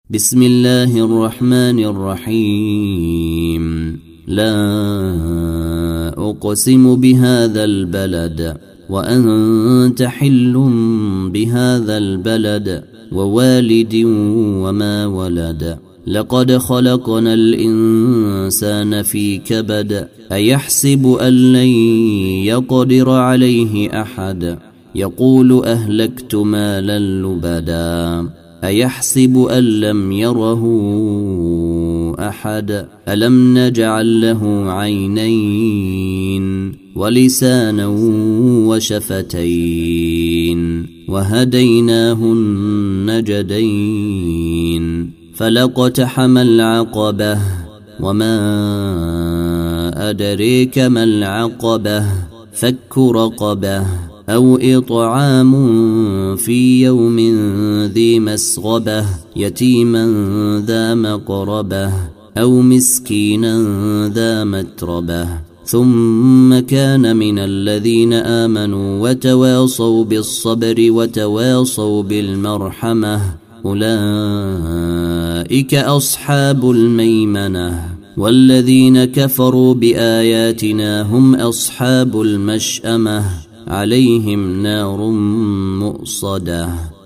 بسم الله الرحمن الرحيم. لا أقسم بهذا البلد وأنت حل بهذا البلد ووالد وما ولد. لقد خلقنا الإنسان في كبد. أيحسب أن لن يقدر عليه أحد. يقول أهلكت مالا لبدا. أيحسب أن لم يره أحد. ألم نجعل له عينين ولسانا وشفتين وهديناه النجدين. فلاقتحم العقبة وما أدريك ما العقبة. فك رقبة أو إطعام في يوم ذي مسغبة يتيما ذا مقربة أو مسكينا ذا متربة. ثم كان من الذين آمنوا وتواصوا بالصبر وتواصوا بالمرحمة. أولئك أصحاب الميمنة. والذين كفروا بآياتنا هم أصحاب المشأمة. عليهم نار مؤصدة.